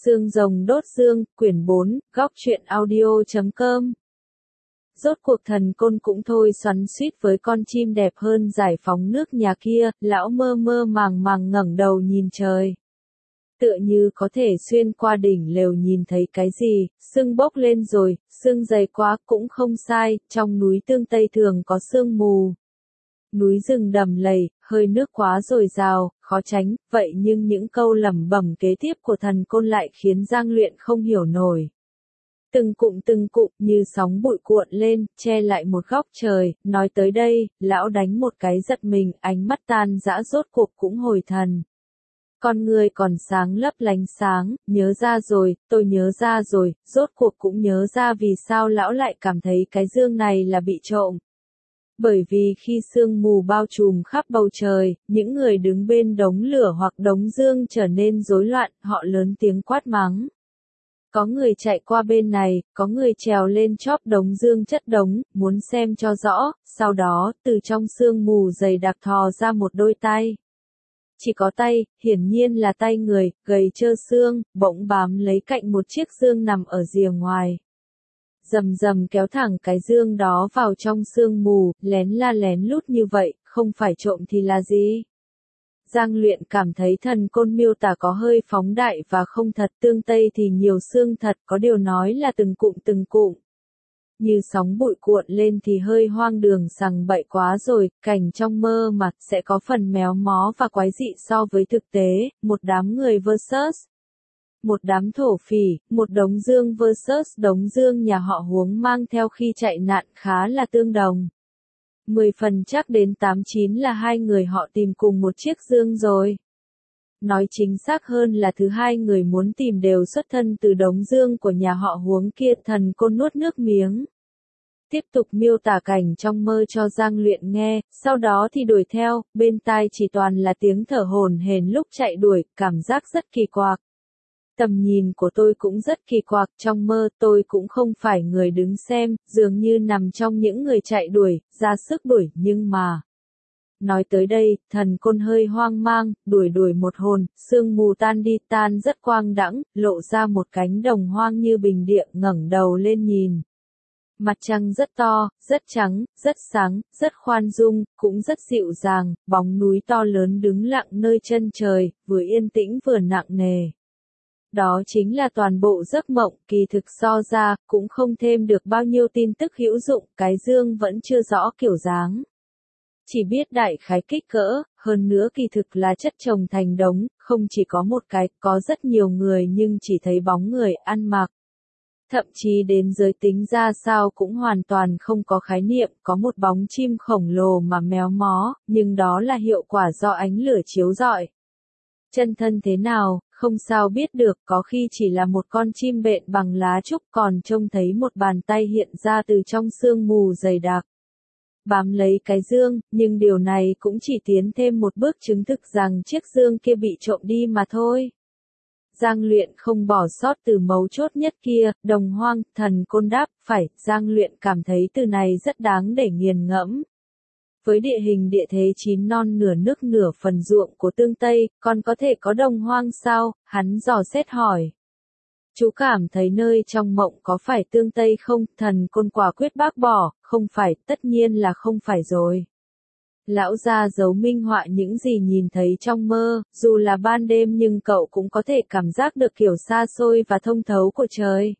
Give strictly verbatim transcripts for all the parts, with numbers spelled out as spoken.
Xương rồng đốt dương, quyển bốn, góc truyện audio chấm com. Rốt cuộc thần côn cũng thôi xoắn xuýt với con chim đẹp hơn giải phóng nước nhà kia, lão mơ mơ màng màng ngẩng đầu nhìn trời. Tựa như có thể xuyên qua đỉnh lều nhìn thấy cái gì, sương bốc lên rồi, sương dày quá cũng không sai, trong núi Tương Tây thường có sương mù. Núi rừng đầm lầy, hơi nước quá dồi dào, khó tránh, vậy nhưng những câu lẩm bẩm kế tiếp của thần côn lại khiến Giang Luyện không hiểu nổi. Từng cụm từng cụm như sóng bụi cuộn lên, che lại một góc trời, nói tới đây, lão đánh một cái giật mình, ánh mắt tan dã rốt cuộc cũng hồi thần. Con người còn sáng lấp lánh sáng, nhớ ra rồi, tôi nhớ ra rồi, rốt cuộc cũng nhớ ra vì sao lão lại cảm thấy cái dương này là bị trộm. Bởi vì khi sương mù bao trùm khắp bầu trời, những người đứng bên đống lửa hoặc đống dương trở nên rối loạn, họ lớn tiếng quát mắng. Có người chạy qua bên này, có người trèo lên chóp đống dương chất đống, muốn xem cho rõ, sau đó, từ trong sương mù dày đặc thò ra một đôi tay. Chỉ có tay, hiển nhiên là tay người, gầy trơ xương, bỗng bám lấy cạnh một chiếc dương nằm ở rìa ngoài. Rầm rầm kéo thẳng cái dương đó vào trong sương mù, lén la lén lút như vậy, không phải trộm thì là gì? Giang Luyện cảm thấy thần côn miêu tả có hơi phóng đại và không thật, Tương Tây thì nhiều xương thật, có điều nói là từng cụm từng cụm. Như sóng bụi cuộn lên thì hơi hoang đường sằng bậy quá rồi, cảnh trong mơ mà sẽ có phần méo mó và quái dị so với thực tế, một đám người versus. Một đám thổ phỉ, một đống dương versus đống dương nhà họ Huống mang theo khi chạy nạn khá là tương đồng. Mười phần chắc đến tám chín là hai người họ tìm cùng một chiếc dương rồi. Nói chính xác hơn là thứ hai người muốn tìm đều xuất thân từ đống dương của nhà họ Huống kia, thần côn nuốt nước miếng. Tiếp tục miêu tả cảnh trong mơ cho Giang Luyện nghe, sau đó thì đuổi theo, bên tai chỉ toàn là tiếng thở hổn hển lúc chạy đuổi, cảm giác rất kỳ quặc. Tầm nhìn của tôi cũng rất kỳ quặc, trong mơ tôi cũng không phải người đứng xem, dường như nằm trong những người chạy đuổi, ra sức đuổi, nhưng mà... Nói tới đây, thần côn hơi hoang mang, đuổi đuổi một hồn, sương mù tan đi tan rất quang đãng, lộ ra một cánh đồng hoang như bình địa, ngẩng đầu lên nhìn. Mặt trăng rất to, rất trắng, rất sáng, rất khoan dung, cũng rất dịu dàng, bóng núi to lớn đứng lặng nơi chân trời, vừa yên tĩnh vừa nặng nề. Đó chính là toàn bộ giấc mộng, kỳ thực so ra, cũng không thêm được bao nhiêu tin tức hữu dụng, cái dương vẫn chưa rõ kiểu dáng. Chỉ biết đại khái kích cỡ, hơn nữa kỳ thực là chất chồng thành đống, không chỉ có một cái, có rất nhiều người nhưng chỉ thấy bóng người ăn mặc. Thậm chí đến giới tính ra sao cũng hoàn toàn không có khái niệm, có một bóng chim khổng lồ mà méo mó, nhưng đó là hiệu quả do ánh lửa chiếu rọi. Chân thân thế nào, không sao biết được, có khi chỉ là một con chim bện bằng lá trúc, còn trông thấy một bàn tay hiện ra từ trong sương mù dày đặc. Bám lấy cái dương, nhưng điều này cũng chỉ tiến thêm một bước chứng thực rằng chiếc dương kia bị trộm đi mà thôi. Giang Luyện không bỏ sót từ mấu chốt nhất kia, đồng hoang, thần côn đáp, phải, Giang Luyện cảm thấy từ này rất đáng để nghiền ngẫm. Với địa hình địa thế chín non nửa nước nửa phần ruộng của Tương Tây, còn có thể có đồng hoang sao, hắn dò xét hỏi. Chú cảm thấy nơi trong mộng có phải Tương Tây không, thần côn quả quyết bác bỏ, không phải, tất nhiên là không phải rồi. Lão gia giấu minh họa những gì nhìn thấy trong mơ, dù là ban đêm nhưng cậu cũng có thể cảm giác được kiểu xa xôi và thông thấu của trời.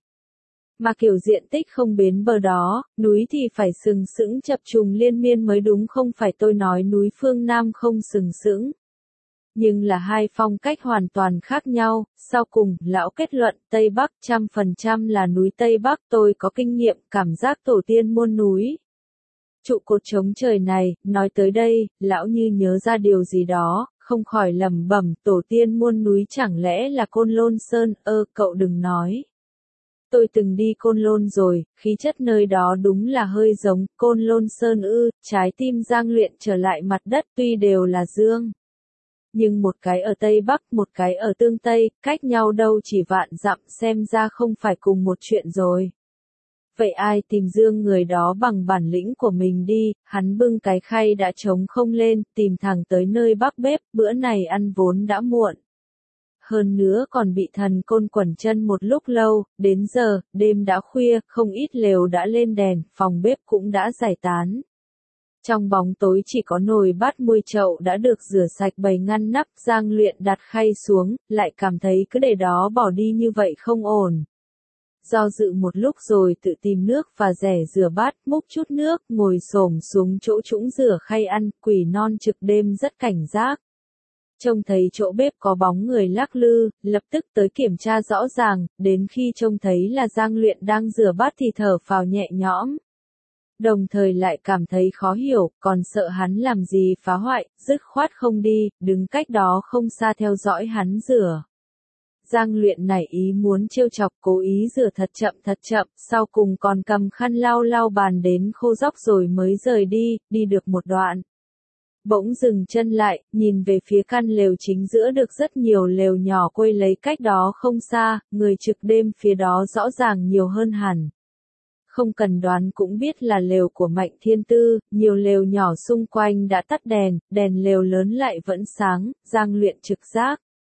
Mà kiểu diện tích không bến bờ đó, núi thì phải sừng sững chập trùng liên miên mới đúng, không phải tôi nói núi phương Nam không sừng sững. Nhưng là hai phong cách hoàn toàn khác nhau, sau cùng, lão kết luận, Tây Bắc trăm phần trăm là núi Tây Bắc, tôi có kinh nghiệm, cảm giác tổ tiên muôn núi. Trụ cột chống trời này, nói tới đây, lão như nhớ ra điều gì đó, không khỏi lẩm bẩm, tổ tiên muôn núi chẳng lẽ là Côn Lôn Sơn, ơ, cậu đừng nói. Tôi từng đi Côn Lôn rồi, khí chất nơi đó đúng là hơi giống Côn Lôn Sơn ư, trái tim Giang Luyện trở lại mặt đất, tuy đều là dương. Nhưng một cái ở Tây Bắc, một cái ở Tương Tây, cách nhau đâu chỉ vạn dặm, xem ra không phải cùng một chuyện rồi. Vậy ai tìm dương người đó bằng bản lĩnh của mình đi, hắn bưng cái khay đã trống không lên, tìm thẳng tới nơi bắc bếp, bữa này ăn vốn đã muộn. hơn nữa còn bị thần côn quẩn chân một lúc lâu, đến giờ, đêm đã khuya, không ít lều đã lên đèn, phòng bếp cũng đã giải tán. Trong bóng tối chỉ có nồi bát muôi chậu đã được rửa sạch bày ngăn nắp, Giang Luyện đặt khay xuống, lại cảm thấy cứ để đó bỏ đi như vậy không ổn. Do dự một lúc rồi tự tìm nước và rẻ rửa bát, múc chút nước, ngồi xổm xuống chỗ trũng rửa khay ăn, quỷ non trực đêm rất cảnh giác. Trông thấy chỗ bếp có bóng người lắc lư, lập tức tới kiểm tra rõ ràng, đến khi trông thấy là Giang Luyện đang rửa bát thì thở phào nhẹ nhõm. Đồng thời lại cảm thấy khó hiểu, còn sợ hắn làm gì phá hoại, dứt khoát không đi, đứng cách đó không xa theo dõi hắn rửa. Giang Luyện nảy ý muốn trêu chọc, cố ý rửa thật chậm thật chậm, sau cùng còn cầm khăn lau lau bàn đến khô róc rồi mới rời đi, đi được một đoạn. Bỗng dừng chân lại, nhìn về phía căn lều chính giữa được rất nhiều lều nhỏ quây lấy cách đó không xa, người trực đêm phía đó rõ ràng nhiều hơn hẳn. Không cần đoán cũng biết là lều của Mạnh Thiên Tư, nhiều lều nhỏ xung quanh đã tắt đèn, đèn lều lớn lại vẫn sáng, Giang Luyện trực giác.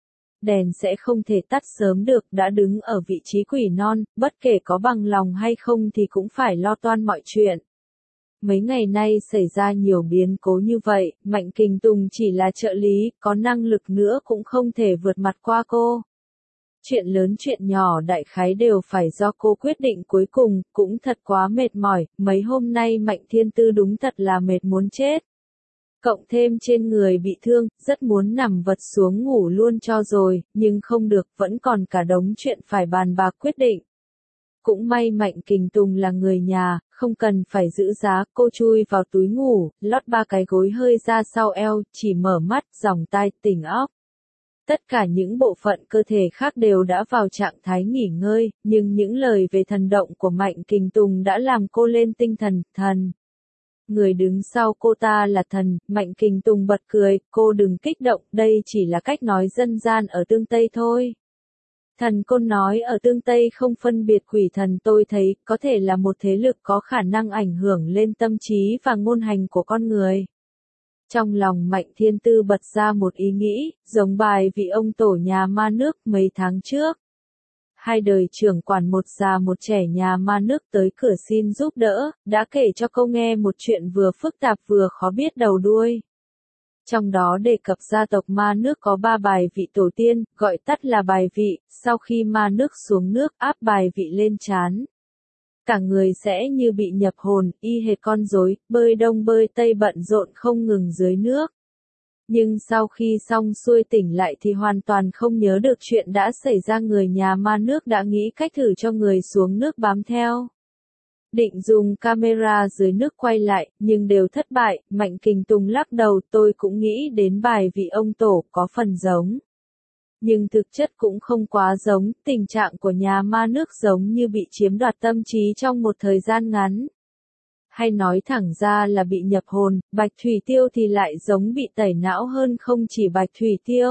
Đèn sẽ không thể tắt sớm được, đã đứng ở vị trí quỷ non, bất kể có bằng lòng hay không thì cũng phải lo toan mọi chuyện. Mấy ngày nay xảy ra nhiều biến cố như vậy, Mạnh Kình Tùng chỉ là trợ lý, có năng lực nữa cũng không thể vượt mặt qua cô. Chuyện lớn chuyện nhỏ đại khái đều phải do cô quyết định cuối cùng, cũng thật quá mệt mỏi, mấy hôm nay Mạnh Thiên Tư đúng thật là mệt muốn chết. Cộng thêm trên người bị thương, rất muốn nằm vật xuống ngủ luôn cho rồi, nhưng không được, vẫn còn cả đống chuyện phải bàn bạc quyết định. Cũng may Mạnh Kình Tùng là người nhà, không cần phải giữ giá, cô chui vào túi ngủ, lót ba cái gối hơi ra sau eo, chỉ mở mắt, dòng tai, tỉnh óc. Tất cả những bộ phận cơ thể khác đều đã vào trạng thái nghỉ ngơi, nhưng những lời về thần động của Mạnh Kình Tùng đã làm cô lên tinh thần, thần. Người đứng sau cô ta là thần, Mạnh Kình Tùng bật cười, cô đừng kích động, đây chỉ là cách nói dân gian ở tương Tây thôi. Thần côn nói ở tương Tây không phân biệt quỷ thần, tôi thấy có thể là một thế lực có khả năng ảnh hưởng lên tâm trí và ngôn hành của con người. Trong lòng Mạnh Thiên Tư bật ra một ý nghĩ, giống bài vị ông tổ nhà ma nước mấy tháng trước. Hai đời trưởng quản một già một trẻ nhà ma nước tới cửa xin giúp đỡ, đã kể cho cô nghe một chuyện vừa phức tạp vừa khó biết đầu đuôi. Trong đó đề cập gia tộc ma nước có ba bài vị tổ tiên, gọi tắt là bài vị, sau khi ma nước xuống nước áp bài vị lên trán. Cả người sẽ như bị nhập hồn, y hệt con rối, bơi đông bơi tây bận rộn không ngừng dưới nước. Nhưng sau khi xong xuôi tỉnh lại thì hoàn toàn không nhớ được chuyện đã xảy ra, người nhà ma nước đã nghĩ cách thử cho người xuống nước bám theo. Định dùng camera dưới nước quay lại, nhưng đều thất bại, Mạnh Kình Tùng lắc đầu, tôi cũng nghĩ đến bài vị ông tổ có phần giống. Nhưng thực chất cũng không quá giống, tình trạng của nhà ma nước giống như bị chiếm đoạt tâm trí trong một thời gian ngắn. Hay nói thẳng ra là bị nhập hồn, Bạch Thủy Tiêu thì lại giống bị tẩy não hơn, không chỉ Bạch Thủy Tiêu.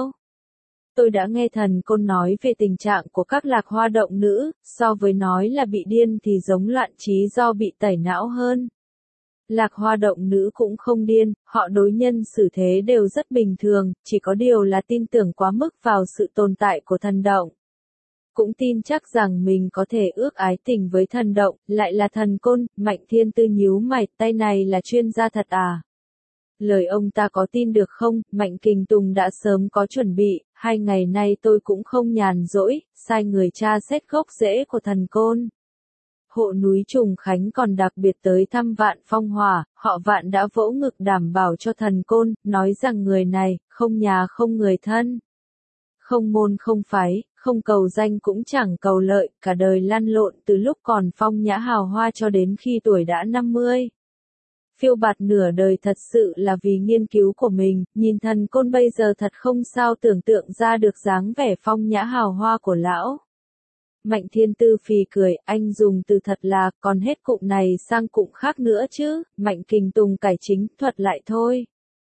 Tôi đã nghe thần côn nói về tình trạng của các lạc hoa động nữ, so với nói là bị điên thì giống loạn trí do bị tẩy não hơn. Lạc hoa động nữ cũng không điên, họ đối nhân xử thế đều rất bình thường, chỉ có điều là tin tưởng quá mức vào sự tồn tại của thần động. Cũng tin chắc rằng mình có thể ước ái tình với thần động, lại là thần côn. Mạnh Thiên Tư nhíu mày, tay này là chuyên gia thật à? Lời ông ta có tin được không? Mạnh Kình Tùng đã sớm có chuẩn bị, hai ngày nay tôi cũng không nhàn rỗi, sai người tra xét gốc rễ của thần côn. Hộ núi Trùng Khánh còn đặc biệt tới thăm Vạn Phong Hỏa, họ Vạn đã vỗ ngực đảm bảo cho thần côn, nói rằng người này, không nhà không người thân. Không môn không phái, không cầu danh cũng chẳng cầu lợi, cả đời lăn lộn từ lúc còn phong nhã hào hoa cho đến khi tuổi đã năm mươi. Phiêu bạt nửa đời thật sự là vì nghiên cứu của mình, nhìn thần côn bây giờ thật không sao tưởng tượng ra được dáng vẻ phong nhã hào hoa của lão. Mạnh Thiên Tư phì cười, anh dùng từ thật là, còn hết cụm này sang cụm khác nữa chứ, Mạnh Kình Tùng cải chính, thuật lại thôi.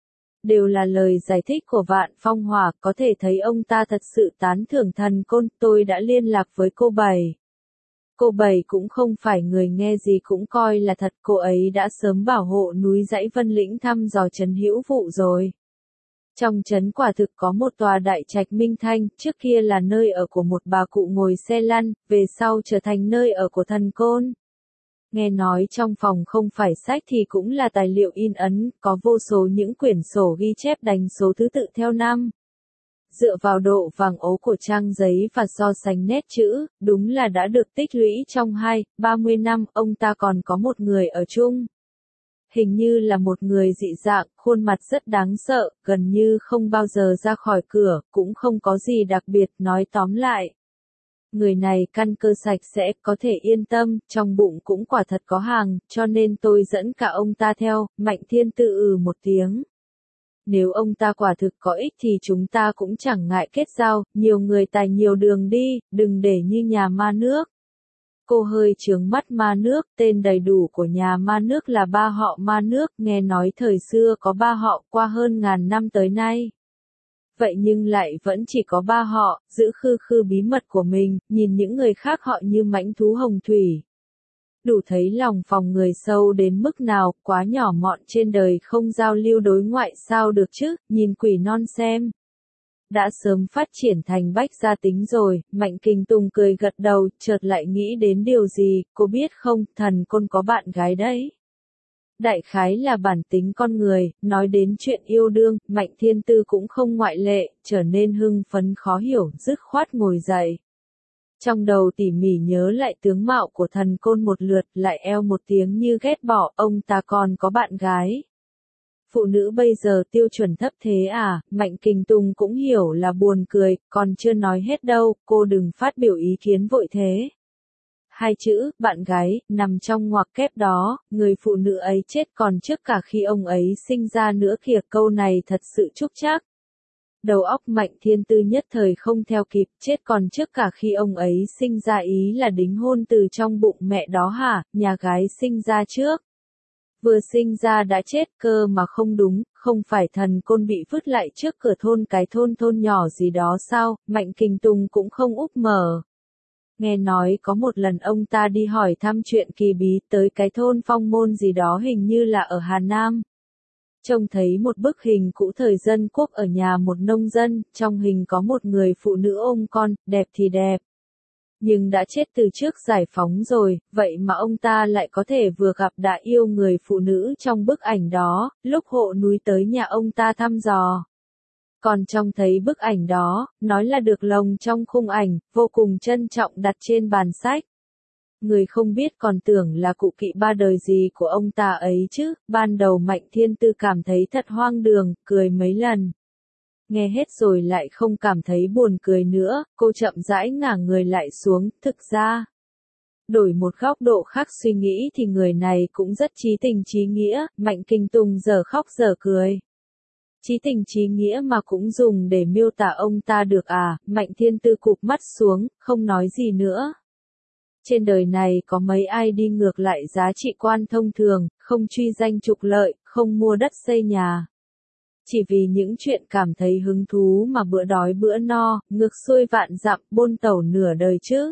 Đều là lời giải thích của Vạn Phong Hỏa, có thể thấy ông ta thật sự tán thưởng thần côn, tôi đã liên lạc với cô Bảy. Cô Bảy cũng không phải người nghe gì cũng coi là thật, cô ấy đã sớm bảo hộ núi dãy Vân Lĩnh thăm dò Trấn Hữu Vụ rồi. Trong trấn quả thực có một tòa đại trạch Minh Thanh, trước kia là nơi ở của một bà cụ ngồi xe lăn, về sau trở thành nơi ở của thần côn. Nghe nói trong phòng không phải sách thì cũng là tài liệu in ấn, có vô số những quyển sổ ghi chép đánh số thứ tự theo năm. Dựa vào độ vàng ố của trang giấy và so sánh nét chữ, đúng là đã được tích lũy trong hai, ba mươi năm, ông ta còn có một người ở chung. Hình như là một người dị dạng, khuôn mặt rất đáng sợ, gần như không bao giờ ra khỏi cửa, cũng không có gì đặc biệt, nói tóm lại. Người này căn cơ sạch sẽ, có thể yên tâm, trong bụng cũng quả thật có hàng, cho nên tôi dẫn cả ông ta theo. Mạnh Thiên Tư ừ một tiếng. Nếu ông ta quả thực có ích thì chúng ta cũng chẳng ngại kết giao, nhiều người tài nhiều đường đi, đừng để như nhà ma nước. Cô hơi trướng mắt ma nước, tên đầy đủ của nhà ma nước là ba họ ma nước, nghe nói thời xưa có ba họ qua hơn ngàn năm tới nay. Vậy nhưng lại vẫn chỉ có ba họ, giữ khư khư bí mật của mình, nhìn những người khác họ như mãnh thú hồng thủy. Đủ thấy lòng phòng người sâu đến mức nào, quá nhỏ mọn trên đời không giao lưu đối ngoại sao được chứ, nhìn quỷ non xem. Đã sớm phát triển thành bách gia tính rồi, Mạnh Kình Tùng cười gật đầu, chợt lại nghĩ đến điều gì, cô biết không, thần côn có bạn gái đấy. Đại khái là bản tính con người, nói đến chuyện yêu đương, Mạnh Thiên Tư cũng không ngoại lệ, trở nên hưng phấn khó hiểu, dứt khoát ngồi dậy. Trong đầu tỉ mỉ nhớ lại tướng mạo của thần côn một lượt, lại eo một tiếng như ghét bỏ, ông ta còn có bạn gái. Phụ nữ bây giờ tiêu chuẩn thấp thế à, Mạnh Kình Tùng cũng hiểu là buồn cười, còn chưa nói hết đâu, cô đừng phát biểu ý kiến vội thế. Hai chữ, bạn gái, nằm trong ngoặc kép đó, người phụ nữ ấy chết còn trước cả khi ông ấy sinh ra nữa kìa, câu này thật sự trúc trác. Đầu óc Mạnh Thiên Tư nhất thời không theo kịp, chết còn trước cả khi ông ấy sinh ra ý là đính hôn từ trong bụng mẹ đó hả, nhà gái sinh ra trước. Vừa sinh ra đã chết cơ mà không đúng, không phải thần côn bị vứt lại trước cửa thôn cái thôn thôn nhỏ gì đó sao, Mạnh Kình Tùng cũng không úp mở. Nghe nói có một lần ông ta đi hỏi thăm chuyện kỳ bí tới cái thôn Phong Môn gì đó hình như là ở Hà Nam. Trông thấy một bức hình cũ thời dân quốc ở nhà một nông dân, trong hình có một người phụ nữ ôm con, đẹp thì đẹp. Nhưng đã chết từ trước giải phóng rồi, vậy mà ông ta lại có thể vừa gặp đã yêu người phụ nữ trong bức ảnh đó, lúc hộ núi tới nhà ông ta thăm dò. Còn trông thấy bức ảnh đó, nói là được lồng trong khung ảnh, vô cùng trân trọng đặt trên bàn sách. Người không biết còn tưởng là cụ kỵ ba đời gì của ông ta ấy chứ, ban đầu Mạnh Thiên Tư cảm thấy thật hoang đường, cười mấy lần. Nghe hết rồi lại không cảm thấy buồn cười nữa, cô chậm rãi ngả người lại xuống, thực ra. Đổi một góc độ khác suy nghĩ thì người này cũng rất trí tình trí nghĩa, Mạnh Kình Tùng giờ khóc giờ cười. Trí tình trí nghĩa mà cũng dùng để miêu tả ông ta được à, Mạnh Thiên Tư cụp mắt xuống, không nói gì nữa. Trên đời này có mấy ai đi ngược lại giá trị quan thông thường, không truy danh trục lợi, không mua đất xây nhà. Chỉ vì những chuyện cảm thấy hứng thú mà bữa đói bữa no, ngược xuôi vạn dặm, bôn tẩu nửa đời chứ.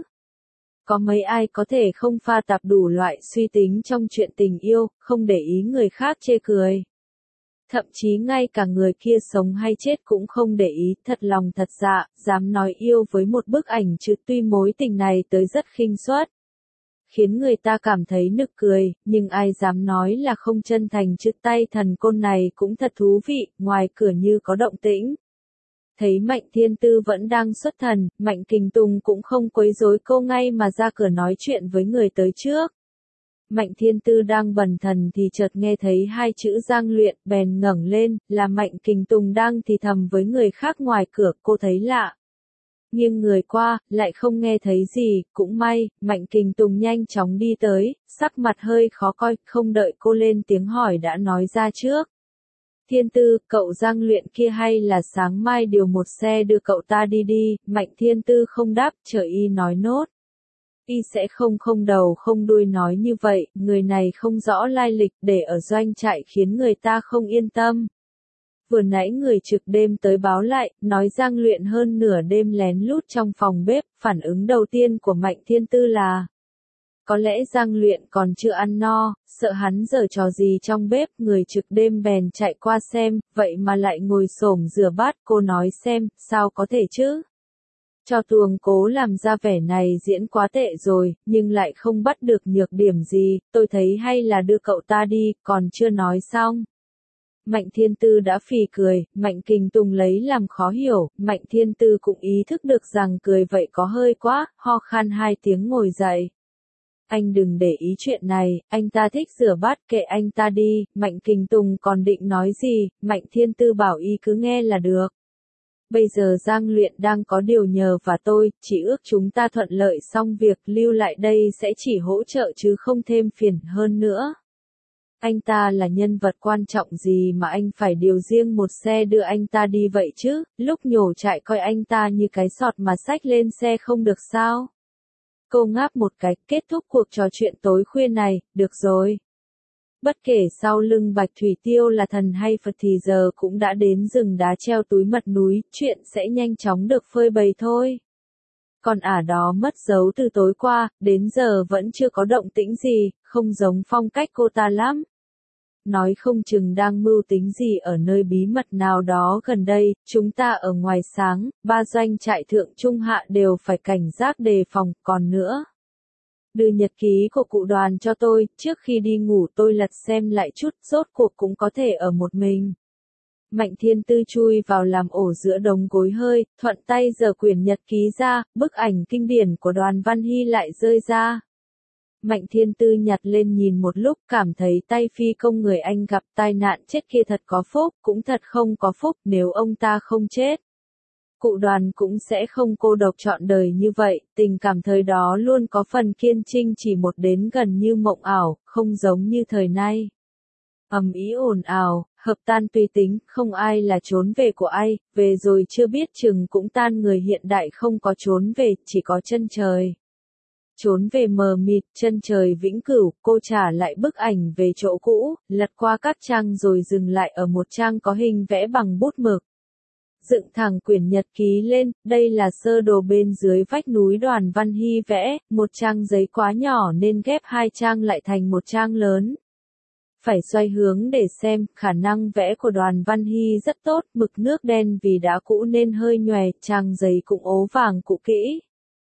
Có mấy ai có thể không pha tạp đủ loại suy tính trong chuyện tình yêu, không để ý người khác chê cười. Thậm chí ngay cả người kia sống hay chết cũng không để ý, thật lòng thật dạ, dám nói yêu với một bức ảnh chứ tuy mối tình này tới rất khinh suất. Khiến người ta cảm thấy nực cười, nhưng ai dám nói là không chân thành chứ tay thần côn này cũng thật thú vị, ngoài cửa như có động tĩnh. Thấy Mạnh Thiên Tư vẫn đang xuất thần, Mạnh Kình Tùng cũng không quấy rối cô ngay mà ra cửa nói chuyện với người tới trước. Mạnh Thiên Tư đang bần thần thì chợt nghe thấy hai chữ Giang Luyện, bèn ngẩng lên, là Mạnh Kình Tùng đang thì thầm với người khác ngoài cửa, cô thấy lạ. Nghiêng người qua, lại không nghe thấy gì, cũng may, Mạnh Kình Tùng nhanh chóng đi tới, sắc mặt hơi khó coi, không đợi cô lên tiếng hỏi đã nói ra trước. Thiên Tư, cậu Giang Luyện kia hay là sáng mai điều một xe đưa cậu ta đi đi, Mạnh Thiên Tư không đáp, chờ y nói nốt. Y sẽ không không đầu không đuôi nói như vậy, người này không rõ lai lịch để ở doanh trại khiến người ta không yên tâm. Vừa nãy người trực đêm tới báo lại, nói Giang Luyện hơn nửa đêm lén lút trong phòng bếp, phản ứng đầu tiên của Mạnh Thiên Tư là Có lẽ Giang Luyện còn chưa ăn no, sợ hắn giở trò gì trong bếp, người trực đêm bèn chạy qua xem, vậy mà lại ngồi xổm rửa bát, cô nói xem, sao có thể chứ? Cho tuồng cố làm ra vẻ này diễn quá tệ rồi, nhưng lại không bắt được nhược điểm gì, tôi thấy hay là đưa cậu ta đi, còn chưa nói xong. Mạnh Thiên Tư đã phì cười, Mạnh Kình Tùng lấy làm khó hiểu, Mạnh Thiên Tư cũng ý thức được rằng cười vậy có hơi quá, ho khan hai tiếng ngồi dậy. Anh đừng để ý chuyện này, anh ta thích rửa bát kệ anh ta đi, Mạnh Kình Tùng còn định nói gì, Mạnh Thiên Tư bảo y cứ nghe là được. Bây giờ Giang Luyện đang có điều nhờ và tôi, chỉ ước chúng ta thuận lợi xong việc, lưu lại đây sẽ chỉ hỗ trợ chứ không thêm phiền hơn nữa. Anh ta là nhân vật quan trọng gì mà anh phải điều riêng một xe đưa anh ta đi vậy chứ, lúc nhổ trại coi anh ta như cái sọt mà xách lên xe không được sao? Cô ngáp một cái, kết thúc cuộc trò chuyện tối khuya này, được rồi. Bất kể sau lưng Bạch Thủy Tiêu là thần hay Phật thì giờ cũng đã đến rừng đá treo túi mật núi, chuyện sẽ nhanh chóng được phơi bày thôi. Còn ả đó mất dấu từ tối qua, đến giờ vẫn chưa có động tĩnh gì, không giống phong cách cô ta lắm. Nói không chừng đang mưu tính gì ở nơi bí mật nào đó gần đây, chúng ta ở ngoài sáng, ba doanh trại thượng trung hạ đều phải cảnh giác đề phòng, còn nữa. Đưa nhật ký của cụ Đoàn cho tôi, trước khi đi ngủ tôi lật xem lại chút, rốt cuộc cũng có thể ở một mình. Mạnh Thiên Tư chui vào làm ổ giữa đống gối hơi, thuận tay giở quyển nhật ký ra, bức ảnh kinh điển của Đoàn Văn Hy lại rơi ra. Mạnh Thiên Tư nhặt lên nhìn một lúc, cảm thấy tay phi công người anh gặp tai nạn chết kia thật có phúc, cũng thật không có phúc, nếu ông ta không chết. Cụ Đoàn cũng sẽ không cô độc trọn đời như vậy, tình cảm thời đó luôn có phần kiên trinh chỉ một đến gần như mộng ảo, không giống như thời nay. Ầm ĩ ồn ào, hợp tan tùy tính, không ai là trốn về của ai, về rồi chưa biết chừng cũng tan người hiện đại không có trốn về, chỉ có chân trời. Trốn về mờ mịt, chân trời vĩnh cửu, cô trả lại bức ảnh về chỗ cũ, lật qua các trang rồi dừng lại ở một trang có hình vẽ bằng bút mực. Dựng thẳng quyển nhật ký lên, đây là sơ đồ bên dưới vách núi Đoàn Văn Hy vẽ, một trang giấy quá nhỏ nên ghép hai trang lại thành một trang lớn. Phải xoay hướng để xem, khả năng vẽ của Đoàn Văn Hy rất tốt, mực nước đen vì đã cũ nên hơi nhòe, trang giấy cũng ố vàng cũ kỹ.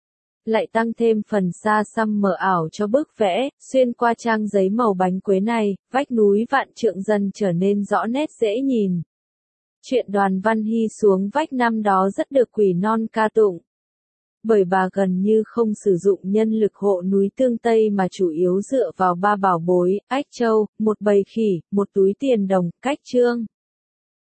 Lại tăng thêm phần xa xăm mờ ảo cho bức vẽ, xuyên qua trang giấy màu bánh quế này, vách núi vạn trượng dần trở nên rõ nét dễ nhìn. Chuyện Đoàn Văn Hy xuống vách năm đó rất được Quỷ Non ca tụng. Bởi bà gần như không sử dụng nhân lực hộ núi Tương Tây mà chủ yếu dựa vào ba bảo bối, ách châu, một bầy khỉ, một túi tiền đồng, cách trương.